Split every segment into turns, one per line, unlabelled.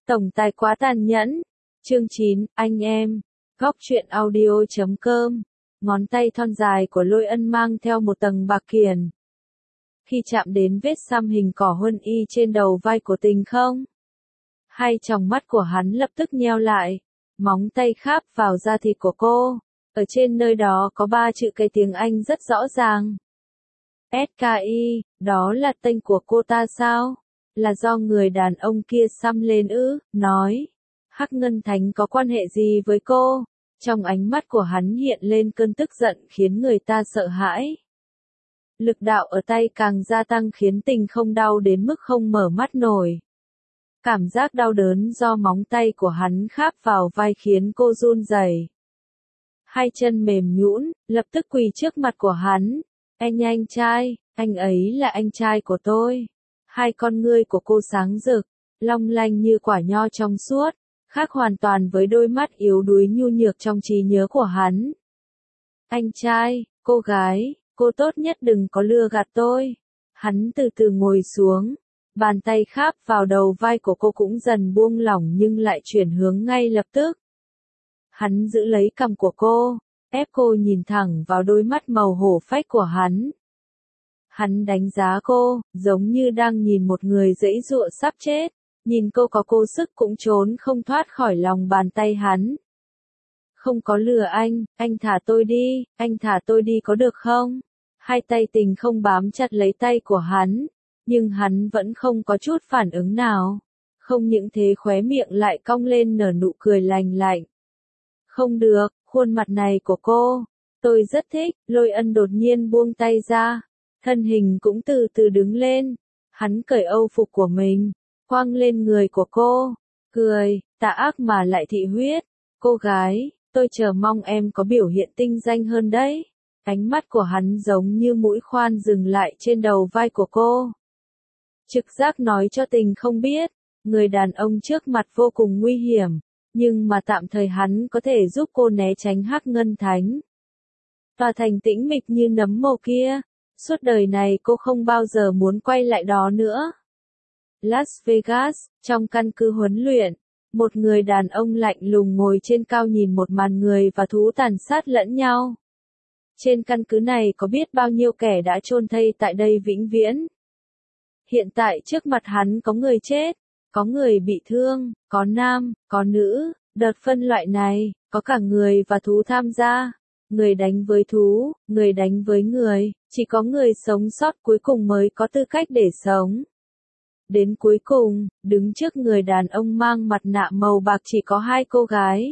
Tổng tài quá tàn nhẫn. Chương 9, anh em. Góc truyện audio.com. Ngón tay thon dài của Lôi Ân mang theo một tầng bạc kiền. Khi chạm đến vết xăm hình cỏ huân y trên đầu vai của Tình Không, hai tròng mắt của hắn lập tức nheo lại, móng tay kháp vào da thịt của cô. Ở trên nơi đó có 3 chữ cái tiếng Anh rất rõ ràng. SKI, đó là tên của cô ta sao? Là do người đàn ông kia xăm lên ư? Nói, Hắc Ngân Thánh có quan hệ gì với cô? Trong ánh mắt của hắn hiện lên cơn tức giận khiến người ta sợ hãi. Lực đạo ở tay càng gia tăng khiến Tình Không đau đến mức không mở mắt nổi. Cảm giác đau đớn do móng tay của hắn kháp vào vai khiến cô run rẩy. Hai chân mềm nhũn, lập tức quỳ trước mặt của hắn. Anh trai, anh ấy là anh trai của tôi. Hai con ngươi của cô sáng rực, long lanh như quả nho trong suốt, khác hoàn toàn với đôi mắt yếu đuối nhu nhược trong trí nhớ của hắn. Anh trai, cô gái, cô tốt nhất đừng có lừa gạt tôi. Hắn từ từ ngồi xuống, bàn tay kháp vào đầu vai của cô cũng dần buông lỏng nhưng lại chuyển hướng ngay lập tức. Hắn giữ lấy cằm của cô, ép cô nhìn thẳng vào đôi mắt màu hổ phách của hắn. Hắn đánh giá cô, giống như đang nhìn một người giãy giụa sắp chết, nhìn cô có cố sức cũng trốn không thoát khỏi lòng bàn tay hắn. Không có lừa anh thả tôi đi, anh thả tôi đi có được không? Hai tay Tình Không bám chặt lấy tay của hắn, nhưng hắn vẫn không có chút phản ứng nào. Không những thế khóe miệng lại cong lên nở nụ cười lành lạnh. Không được, khuôn mặt này của cô, tôi rất thích. Lôi Ân đột nhiên buông tay ra, thân hình cũng từ từ đứng lên. Hắn cởi âu phục của mình, quăng lên người của cô, cười, tà ác mà lại thị huyết. Cô gái, tôi chờ mong em có biểu hiện tinh danh hơn đấy. Ánh mắt của hắn giống như mũi khoan dừng lại trên đầu vai của cô. Trực giác nói cho Tình Không biết, người đàn ông trước mặt vô cùng nguy hiểm, nhưng mà tạm thời hắn có thể giúp cô né tránh Hắc Ngân Thánh. Tòa thành tĩnh mịch như nấm mồ kia, suốt đời này cô không bao giờ muốn quay lại đó nữa. Las Vegas, trong căn cứ huấn luyện, một người đàn ông lạnh lùng ngồi trên cao nhìn một màn người và thú tàn sát lẫn nhau. Trên căn cứ này có biết bao nhiêu kẻ đã chôn thây tại đây vĩnh viễn. Hiện tại trước mặt hắn có người chết, có người bị thương, có nam, có nữ, đợt phân loại này, có cả người và thú tham gia. Người đánh với thú, người đánh với người, chỉ có người sống sót cuối cùng mới có tư cách để sống. Đến cuối cùng, đứng trước người đàn ông mang mặt nạ màu bạc chỉ có 2 cô gái.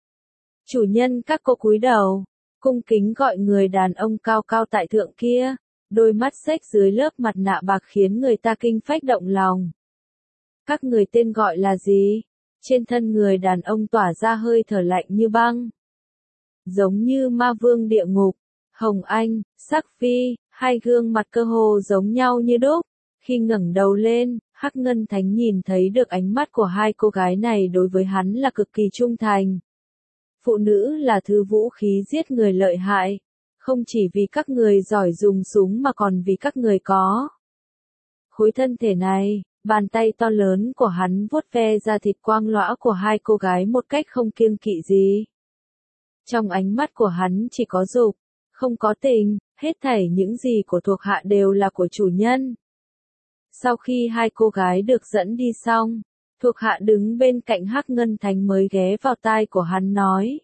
Chủ nhân các cô cúi đầu, cung kính gọi người đàn ông cao cao tại thượng kia, đôi mắt xếch dưới lớp mặt nạ bạc khiến người ta kinh phách động lòng. Các người tên gọi là gì? Trên thân người đàn ông tỏa ra hơi thở lạnh như băng. Giống như ma vương địa ngục, Hồng Anh, Sắc Phi, hai gương mặt cơ hồ giống nhau như đúc. Khi ngẩng đầu lên, Hắc Ngân Thánh nhìn thấy được ánh mắt của 2 cô gái này đối với hắn là cực kỳ trung thành. Phụ nữ là thứ vũ khí giết người lợi hại, không chỉ vì các người giỏi dùng súng mà còn vì các người có khối thân thể này. Bàn tay to lớn của hắn vuốt ve da thịt quang lõa của 2 cô gái một cách không kiêng kỵ gì. Trong ánh mắt của hắn chỉ có dục, không có tình, hết thảy những gì của thuộc hạ đều là của chủ nhân. Sau khi 2 cô gái được dẫn đi xong, thuộc hạ đứng bên cạnh Hắc Ngân Thánh mới ghé vào tai của hắn nói.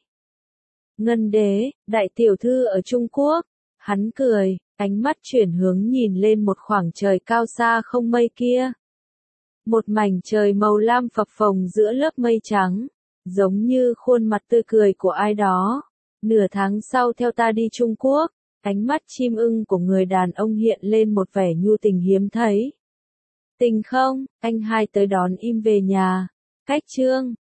Ngân đế, đại tiểu thư ở Trung Quốc. Hắn cười, ánh mắt chuyển hướng nhìn lên một khoảng trời cao xa không mây kia. Một mảnh trời màu lam phập phồng giữa lớp mây trắng, giống như khuôn mặt tươi cười của ai đó. Nửa tháng sau theo ta đi Trung Quốc, ánh mắt chim ưng của người đàn ông hiện lên một vẻ nhu tình hiếm thấy. Tình Không, anh hai tới đón im về nhà. Cách chương